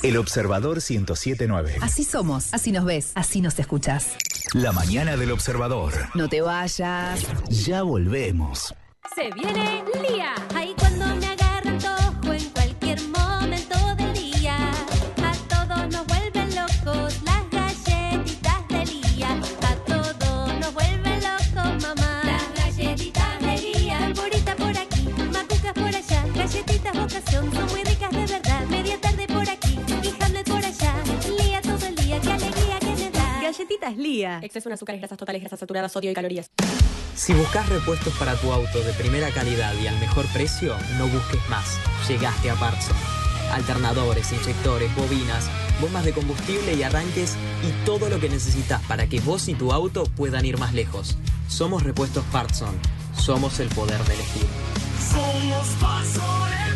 El Observador 107.9. Así somos, así nos ves, así nos escuchás. La mañana del Observador. No te vayas. Ya volvemos. Se viene Lía, ahí cuando me agarran tojo en cualquier momento del día. A todos nos vuelven locos las galletitas de Lía. A todos nos vuelven locos, mamá. Las galletitas de Lía. Polvorita por aquí, macucas por allá. Galletitas ocasión, son muy ricas de verdad. Media tarde por aquí y Hamlet por allá. Lía todo el día, qué alegría que me da. Galletitas Lía. Exceso en azúcares, grasas totales, grasas saturadas, sodio y calorías. Si buscas repuestos para tu auto de primera calidad y al mejor precio, no busques más. Llegaste a Partson. Alternadores, inyectores, bobinas, bombas de combustible y arranques y todo lo que necesitas para que vos y tu auto puedan ir más lejos. Somos Repuestos Partson. Somos el poder de elegir. Somos Partson, el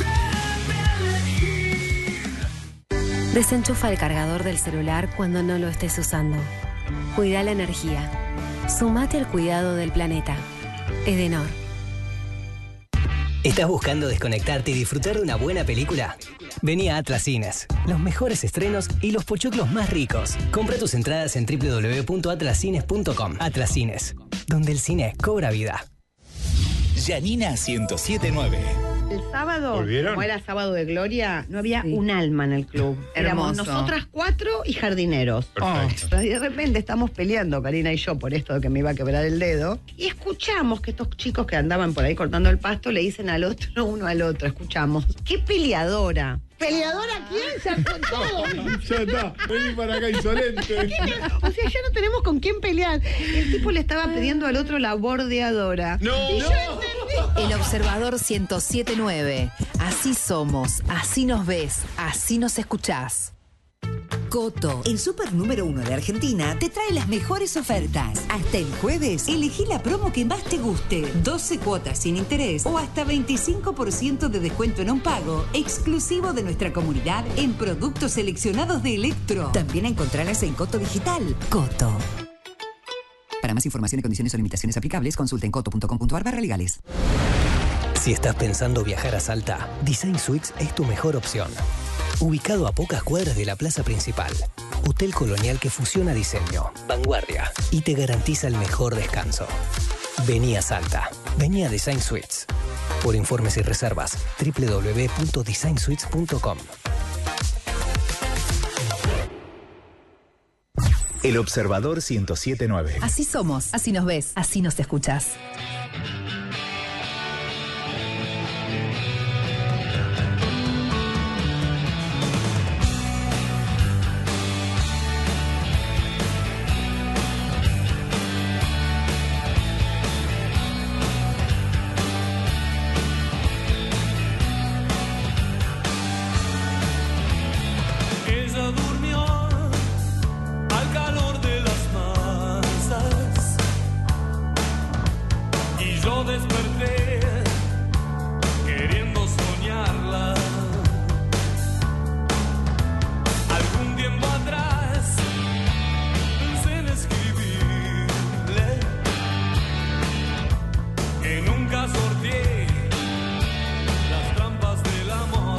poder de elegir. Desenchufa el cargador del celular cuando no lo estés usando. Cuida la energía. Sumate al cuidado del planeta. Edenor. ¿Estás buscando desconectarte y disfrutar de una buena película? Vení a Atlas Cines. Los mejores estrenos y los pochoclos más ricos. Compra tus entradas en www.atlascines.com. Atlas Cines, donde el cine cobra vida. Yanina 107.9. El sábado, ¿volvieron? como era sábado de gloria, no había Sí. un alma en el club. Éramos Hermoso. nosotras 4 y jardineros. Perfecto. Y de repente estamos peleando, Karina y yo, por esto de que me iba a quebrar el dedo. Y escuchamos que estos chicos que andaban por ahí cortando el pasto le dicen al otro, uno al otro. Escuchamos. ¡Qué peleadora! ¿Peleadora quién? Se todo. Ya está, vení para acá insolente. O sea, ya no tenemos con quién pelear. El tipo le estaba pidiendo al otro la bordeadora. ¡No! Y yo entendí. El Observador 107.9. Así somos, así nos ves, así nos escuchás. Coto, el super número 1 de Argentina, te trae las mejores ofertas. Hasta el jueves, elegí la promo que más te guste. 12 cuotas sin interés o hasta 25% de descuento en un pago, exclusivo de nuestra comunidad en productos seleccionados de Electro. También encontrarlas en Coto Digital. Coto. Para más información y condiciones o limitaciones aplicables, consulten coto.com.ar/legales. Si estás pensando viajar a Salta, Design Suites es tu mejor opción. Ubicado a pocas cuadras de la plaza principal. Hotel colonial que fusiona diseño, vanguardia y te garantiza el mejor descanso. Vení a Salta. Vení a Design Suites. Por informes y reservas, www.designsuites.com. El Observador 107.9. Así somos, así nos ves, así nos escuchás. Ella durmió al calor de las masas y yo desperté queriendo soñarla. Algún tiempo atrás pensé en escribirle que nunca sorteé las trampas del amor.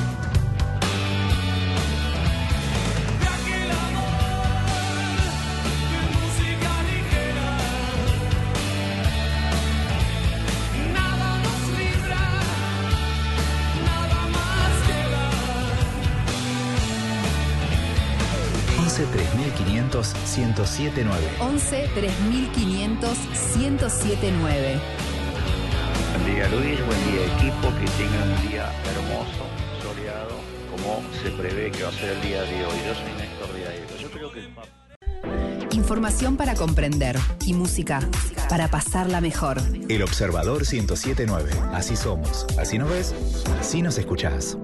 Nada nos libra, nada más queda. 11 3500 107.9. 11 3500 1079. Buen día Luis, buen día equipo, que tengan un día hermoso, soleado, como se prevé que va a ser el día de hoy. Yo soy Néstor de Aero. Yo creo que Información para comprender y música para pasarla mejor. El Observador 107.9. Así somos, así nos ves, así nos escuchás.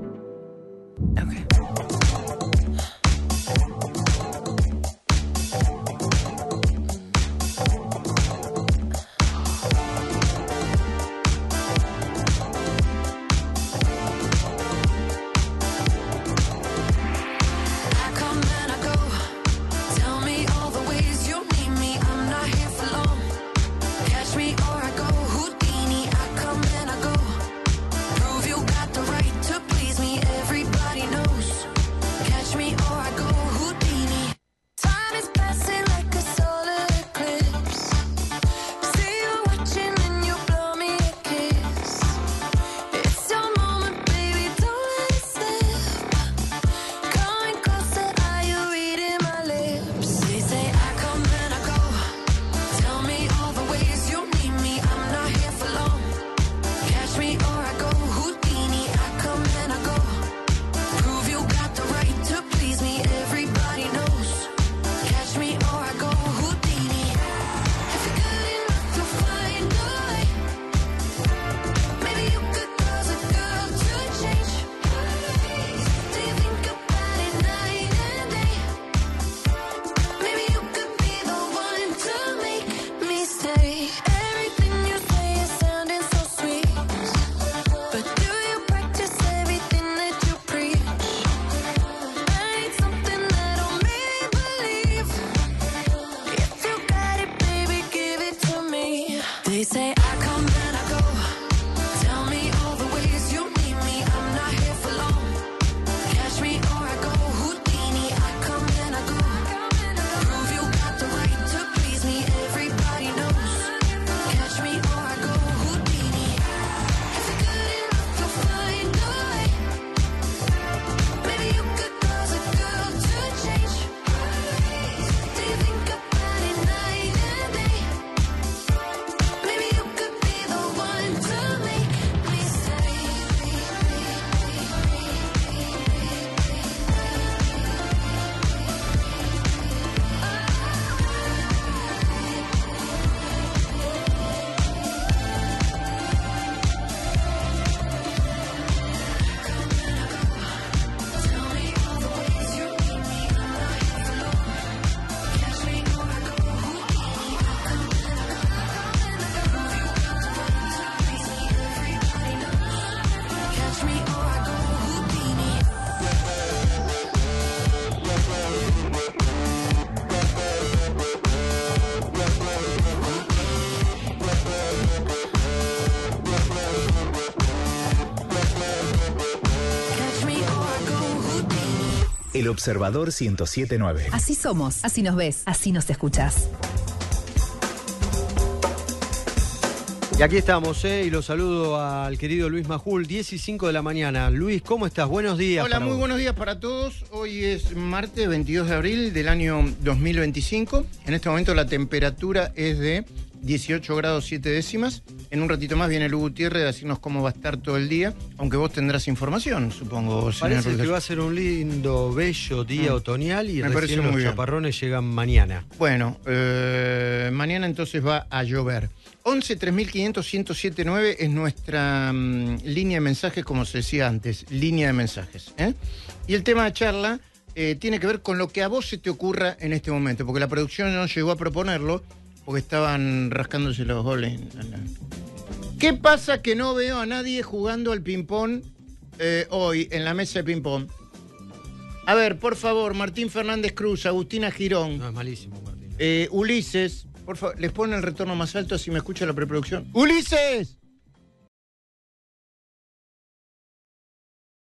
I come and I go. Tell me all the ways you need me. I'm not here for long. Catch me or I go Houdini. I come and I go. Prove you got the right to please me. Everybody knows El Observador 107.9. Así somos, así nos ves, así nos escuchás. Y aquí estamos, y los saludo al querido Luis Majul, 10 y 5 de la mañana. Luis, ¿cómo estás? Buenos días. Hola, muy buenos días para todos. Hoy es martes 22 de abril del año 2025. En este momento la temperatura es de 18 grados 7 décimas. En un ratito más viene Lu Gutiérrez a decirnos cómo va a estar todo el día, aunque vos tendrás información, supongo. Parece que va a ser un lindo, bello día otoñal y recién los chaparrones llegan mañana. Bueno, mañana entonces va a llover. 11 3500 1079 es nuestra línea de mensajes, como se decía antes, línea de mensajes. Y el tema de charla tiene que ver con lo que a vos se te ocurra en este momento, porque la producción no llegó a proponerlo, porque estaban rascándose los goles. ¿Qué pasa que no veo a nadie jugando al ping-pong hoy en la mesa de ping-pong? A ver, por favor, Martín Fernández Cruz, Agustina Girón. No, es malísimo, Martín. Ulises, por favor, les ponen el retorno más alto así me escucha la preproducción. ¡Ulises!